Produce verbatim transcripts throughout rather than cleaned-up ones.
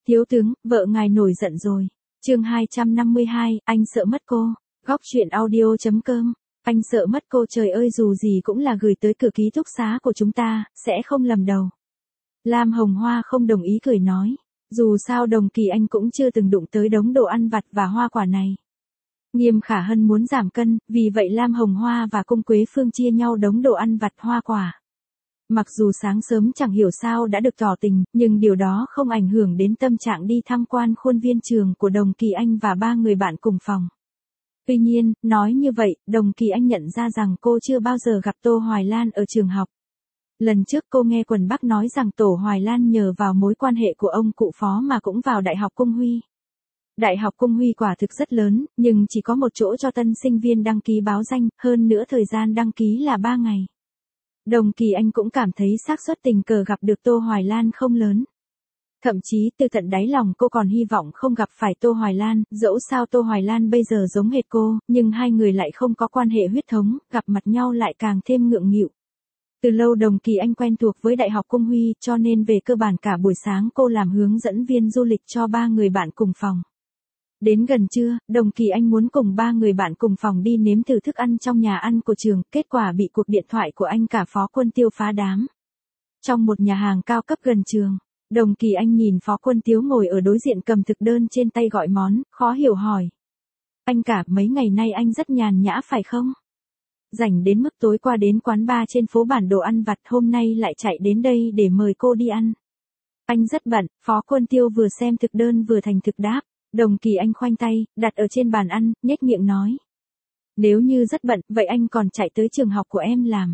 Thiếu tướng, vợ ngài nổi giận rồi. Chương hai trăm năm mươi hai, anh sợ mất cô. Góc truyện audio chấm com. Anh sợ mất cô, trời ơi, dù gì cũng là gửi tới cửa ký túc xá của chúng ta, sẽ không lầm đầu. Lam Hồng Hoa không đồng ý, cười nói. Dù sao Đồng Kỳ Anh cũng chưa từng đụng tới đống đồ ăn vặt và hoa quả này. Nghiêm Khả Hân muốn giảm cân, vì vậy Lam Hồng Hoa và Cung Quế Phương chia nhau đống đồ ăn vặt hoa quả. Mặc dù sáng sớm chẳng hiểu sao đã được tỏ tình, nhưng điều đó không ảnh hưởng đến tâm trạng đi tham quan khuôn viên trường của Đồng Kỳ Anh và ba người bạn cùng phòng. Tuy nhiên, nói như vậy, Đồng Kỳ Anh nhận ra rằng cô chưa bao giờ gặp Tô Hoài Lan ở trường học. Lần trước cô nghe Quần Bắc nói rằng Tổ Hoài Lan nhờ vào mối quan hệ của ông cụ Phó mà cũng vào Đại học Cung Huy. Đại học Cung Huy quả thực rất lớn, nhưng chỉ có một chỗ cho tân sinh viên đăng ký báo danh, hơn nữa thời gian đăng ký là ba ngày. Đồng Kỳ Anh cũng cảm thấy xác suất tình cờ gặp được Tô Hoài Lan không lớn. Thậm chí từ tận đáy lòng cô còn hy vọng không gặp phải Tô Hoài Lan, dẫu sao Tô Hoài Lan bây giờ giống hệt cô, nhưng hai người lại không có quan hệ huyết thống, gặp mặt nhau lại càng thêm ngượng nghịu. Từ lâu Đồng Kỳ Anh quen thuộc với Đại học Cung Huy, cho nên về cơ bản cả buổi sáng cô làm hướng dẫn viên du lịch cho ba người bạn cùng phòng. Đến gần trưa, Đồng Kỳ Anh muốn cùng ba người bạn cùng phòng đi nếm thử thức ăn trong nhà ăn của trường, kết quả bị cuộc điện thoại của anh cả Phó Quân Tiêu phá đám. Trong một nhà hàng cao cấp gần trường, Đồng Kỳ Anh nhìn Phó Quân Tiêu ngồi ở đối diện cầm thực đơn trên tay gọi món, khó hiểu hỏi. Anh cả, mấy ngày nay anh rất nhàn nhã phải không? Rảnh đến mức tối qua đến quán bar trên phố bản đồ ăn vặt, hôm nay lại chạy đến đây để mời cô đi ăn. Anh rất bận, Phó Quân Tiêu vừa xem thực đơn vừa thành thực đáp. Đồng Kỳ Anh khoanh tay, đặt ở trên bàn ăn, nhếch miệng nói. Nếu như rất bận, vậy anh còn chạy tới trường học của em làm.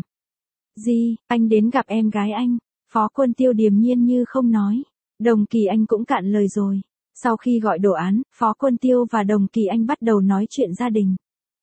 Gì, anh đến gặp em gái anh. Phó Quân Tiêu điềm nhiên như không nói. Đồng Kỳ Anh cũng cạn lời rồi. Sau khi gọi đồ án, Phó Quân Tiêu và Đồng Kỳ Anh bắt đầu nói chuyện gia đình.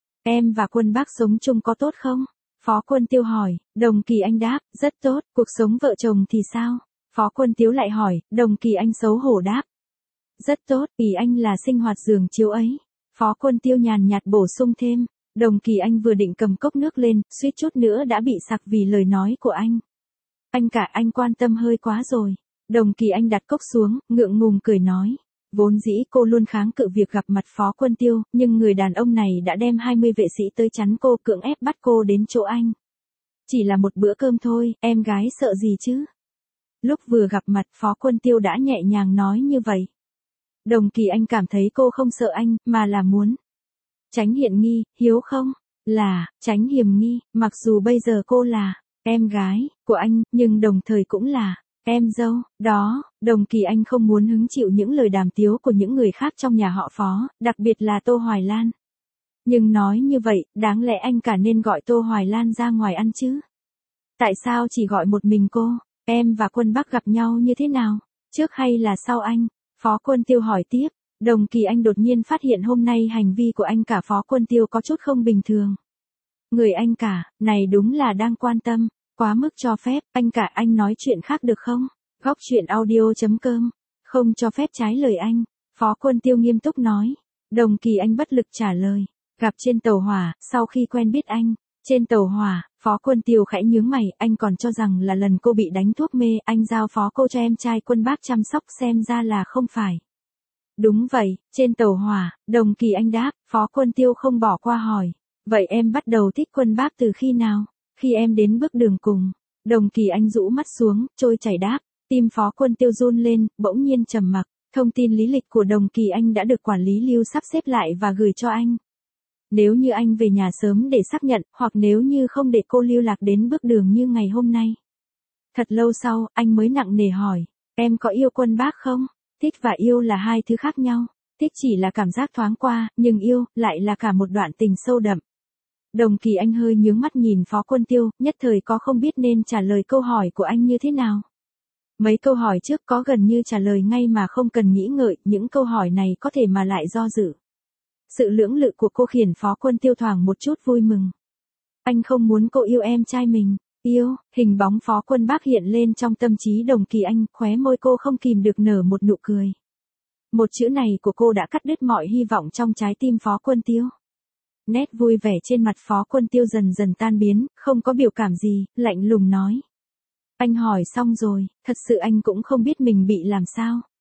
Em và Quân Bác sống chung có tốt không? Phó Quân Tiêu hỏi. Đồng Kỳ Anh đáp, rất tốt. Cuộc sống vợ chồng thì sao? Phó Quân Tiêu lại hỏi. Đồng Kỳ Anh xấu hổ đáp. Rất tốt, ý anh là sinh hoạt giường chiếu ấy. Phó Quân Tiêu nhàn nhạt bổ sung thêm. Đồng Kỳ Anh vừa định cầm cốc nước lên, suýt chút nữa đã bị sặc vì lời nói của anh. Anh cả, anh quan tâm hơi quá rồi. Đồng Kỳ Anh đặt cốc xuống, ngượng ngùng cười nói. Vốn dĩ cô luôn kháng cự việc gặp mặt Phó Quân Tiêu, nhưng người đàn ông này đã đem hai mươi vệ sĩ tới chắn cô, cưỡng ép bắt cô đến chỗ anh. Chỉ là một bữa cơm thôi, em gái sợ gì chứ? Lúc vừa gặp mặt Phó Quân Tiêu đã nhẹ nhàng nói như vậy. Đồng Kỳ Anh cảm thấy cô không sợ anh, mà là muốn tránh hiểm nghi, hiếu không? Là, tránh hiểm nghi, mặc dù bây giờ cô là em gái của anh, nhưng đồng thời cũng là em dâu. Đó, Đồng Kỳ Anh không muốn hứng chịu những lời đàm tiếu của những người khác trong nhà họ Phó, đặc biệt là Tô Hoài Lan. Nhưng nói như vậy, đáng lẽ anh cả nên gọi Tô Hoài Lan ra ngoài ăn chứ? Tại sao chỉ gọi một mình cô? Em và Quân Bắc gặp nhau như thế nào? Trước hay là sau anh? Phó Quân Tiêu hỏi tiếp. Đồng Kỳ Anh đột nhiên phát hiện hôm nay hành vi của anh cả Phó Quân Tiêu có chút không bình thường. Người anh cả, này đúng là đang quan tâm, quá mức cho phép, anh cả anh nói chuyện khác được không? Góc truyện audio chấm com. Không cho phép trái lời anh. Phó Quân Tiêu nghiêm túc nói. Đồng Kỳ Anh bất lực trả lời. Gặp trên tàu hỏa, sau khi quen biết anh. Trên tàu hỏa, Phó Quân Tiêu khẽ nhướng mày, anh còn cho rằng là lần cô bị đánh thuốc mê, anh giao phó cô cho em trai Quân Bác chăm sóc, xem ra là không phải. Đúng vậy, trên tàu hỏa, Đồng Kỳ Anh đáp. Phó Quân Tiêu không bỏ qua hỏi. Vậy em bắt đầu thích Quân Bác từ khi nào? Khi em đến bước đường cùng. Đồng Kỳ Anh rũ mắt xuống, trôi chảy đáp. Tim Phó Quân Tiêu run lên, bỗng nhiên trầm mặc. Thông tin lý lịch của Đồng Kỳ Anh đã được quản lý Lưu sắp xếp lại và gửi cho anh. Nếu như anh về nhà sớm để xác nhận, hoặc nếu như không để cô lưu lạc đến bước đường như ngày hôm nay. Thật lâu sau, anh mới nặng nề hỏi. Em có yêu Quân Bác không? Thích và yêu là hai thứ khác nhau. Thích chỉ là cảm giác thoáng qua, nhưng yêu, lại là cả một đoạn tình sâu đậm. Đồng Kỳ Anh hơi nhướng mắt nhìn Phó Quân Tiêu, nhất thời có không biết nên trả lời câu hỏi của anh như thế nào. Mấy câu hỏi trước có gần như trả lời ngay mà không cần nghĩ ngợi, những câu hỏi này có thể mà lại do dự. Sự lưỡng lự của cô khiến Phó Quân Tiêu thoảng một chút vui mừng. Anh không muốn cô yêu em trai mình. Yêu, hình bóng Phó Quân Bác hiện lên trong tâm trí Đồng Kỳ Anh, khóe môi cô không kìm được nở một nụ cười. Một chữ này của cô đã cắt đứt mọi hy vọng trong trái tim Phó Quân Tiêu. Nét vui vẻ trên mặt Phó Quân Tiêu dần dần tan biến, không có biểu cảm gì, lạnh lùng nói. Anh hỏi xong rồi, thật sự anh cũng không biết mình bị làm sao.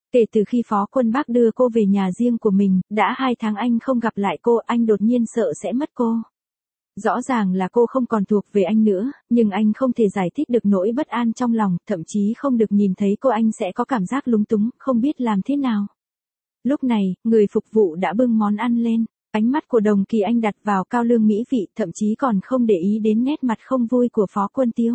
Kể từ khi Phó Quân Bác đưa cô về nhà riêng của mình, đã hai tháng anh không gặp lại cô, anh đột nhiên sợ sẽ mất cô. Rõ ràng là cô không còn thuộc về anh nữa, nhưng anh không thể giải thích được nỗi bất an trong lòng, thậm chí không được nhìn thấy cô anh sẽ có cảm giác lúng túng, không biết làm thế nào. Lúc này, người phục vụ đã bưng món ăn lên, ánh mắt của Đồng Kỳ Anh đặt vào cao lương mỹ vị, thậm chí còn không để ý đến nét mặt không vui của Phó Quân Tiêu.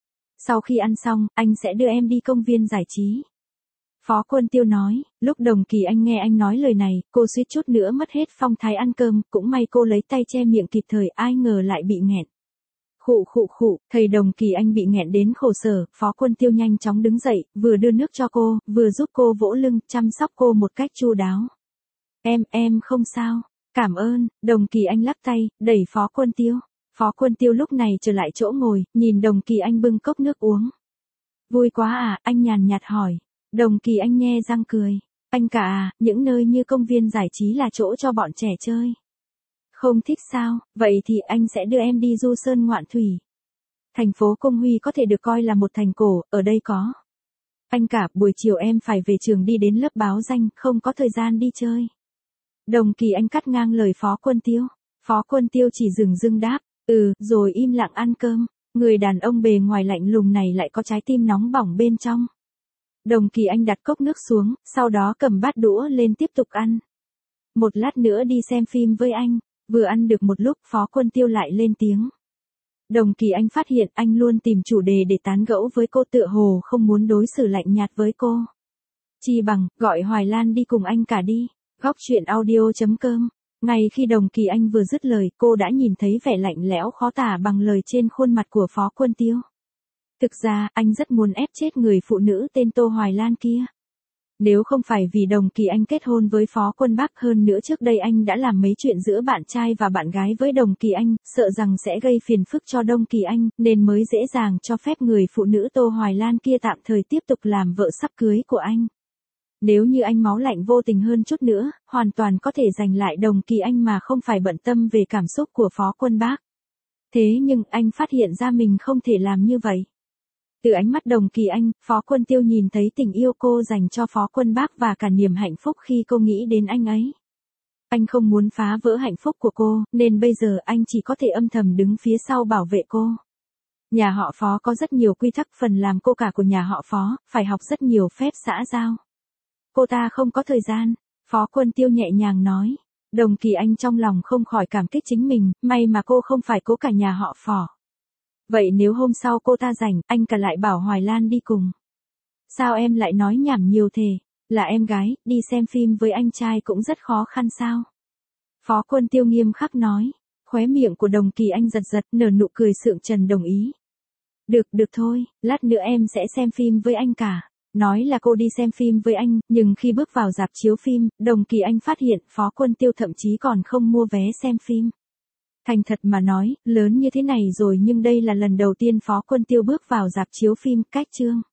Sau khi ăn xong, anh sẽ đưa em đi công viên giải trí. Phó Quân Tiêu nói, lúc Đồng Kỳ Anh nghe anh nói lời này, cô suýt chút nữa mất hết phong thái ăn cơm, cũng may cô lấy tay che miệng kịp thời, ai ngờ lại bị nghẹn. Khụ khụ khụ, thầy Đồng Kỳ Anh bị nghẹn đến khổ sở, Phó Quân Tiêu nhanh chóng đứng dậy, vừa đưa nước cho cô, vừa giúp cô vỗ lưng, chăm sóc cô một cách chu đáo. Em, em không sao, cảm ơn, Đồng Kỳ Anh lắc tay, đẩy Phó Quân Tiêu. Phó Quân Tiêu lúc này trở lại chỗ ngồi, nhìn Đồng Kỳ Anh bưng cốc nước uống. Vui quá à, anh nhàn nhạt hỏi. Đồng Kỳ Anh nhe răng cười. Anh cả à, những nơi như công viên giải trí là chỗ cho bọn trẻ chơi. Không thích sao, vậy thì anh sẽ đưa em đi du sơn ngoạn thủy. Thành phố Công Huy có thể được coi là một thành cổ, ở đây có. Anh cả, buổi chiều em phải về trường đi đến lớp báo danh, không có thời gian đi chơi. Đồng Kỳ Anh cắt ngang lời Phó Quân Tiêu. Phó Quân Tiêu chỉ dừng dưng đáp, ừ, rồi im lặng ăn cơm. Người đàn ông bề ngoài lạnh lùng này lại có trái tim nóng bỏng bên trong. Đồng Kỳ Anh đặt cốc nước xuống, sau đó cầm bát đũa lên tiếp tục ăn. Một lát nữa đi xem phim với anh. Vừa ăn được một lúc, Phó Quân Tiêu lại lên tiếng. Đồng Kỳ Anh phát hiện anh luôn tìm chủ đề để tán gẫu với cô, tựa hồ không muốn đối xử lạnh nhạt với cô. Chi bằng, gọi Hoài Lan đi cùng anh cả đi. Góc truyện audio chấm com. Ngay khi Đồng Kỳ Anh vừa dứt lời, cô đã nhìn thấy vẻ lạnh lẽo khó tả bằng lời trên khuôn mặt của Phó Quân Tiêu. Thực ra, anh rất muốn ép chết người phụ nữ tên Tô Hoài Lan kia. Nếu không phải vì Đồng Kỳ Anh kết hôn với Phó Quân Bác, hơn nữa trước đây anh đã làm mấy chuyện giữa bạn trai và bạn gái với Đồng Kỳ Anh, sợ rằng sẽ gây phiền phức cho Đồng Kỳ Anh, nên mới dễ dàng cho phép người phụ nữ Tô Hoài Lan kia tạm thời tiếp tục làm vợ sắp cưới của anh. Nếu như anh máu lạnh vô tình hơn chút nữa, hoàn toàn có thể giành lại Đồng Kỳ Anh mà không phải bận tâm về cảm xúc của Phó Quân Bác. Thế nhưng anh phát hiện ra mình không thể làm như vậy. Từ ánh mắt Đồng Kỳ Anh, Phó Quân Tiêu nhìn thấy tình yêu cô dành cho Phó Quân Bác và cả niềm hạnh phúc khi cô nghĩ đến anh ấy. Anh không muốn phá vỡ hạnh phúc của cô, nên bây giờ anh chỉ có thể âm thầm đứng phía sau bảo vệ cô. Nhà họ Phó có rất nhiều quy tắc, phần làm cô cả của nhà họ Phó, phải học rất nhiều phép xã giao. Cô ta không có thời gian, Phó Quân Tiêu nhẹ nhàng nói. Đồng Kỳ Anh trong lòng không khỏi cảm kích chính mình, may mà cô không phải cố cả nhà họ Phó. Vậy nếu hôm sau cô ta rảnh, anh cả lại bảo Hoài Lan đi cùng. Sao em lại nói nhảm nhiều thế? Là em gái, đi xem phim với anh trai cũng rất khó khăn sao? Phó Quân Tiêu nghiêm khắc nói. Khóe miệng của Đồng Kỳ Anh giật giật, nở nụ cười sượng trân đồng ý. Được, được thôi, lát nữa em sẽ xem phim với anh cả. Nói là cô đi xem phim với anh, nhưng khi bước vào rạp chiếu phim, Đồng Kỳ Anh phát hiện Phó Quân Tiêu thậm chí còn không mua vé xem phim. Thành thật mà nói, lớn như thế này rồi nhưng đây là lần đầu tiên Phó Quân Tiêu bước vào rạp chiếu phim, cách chương.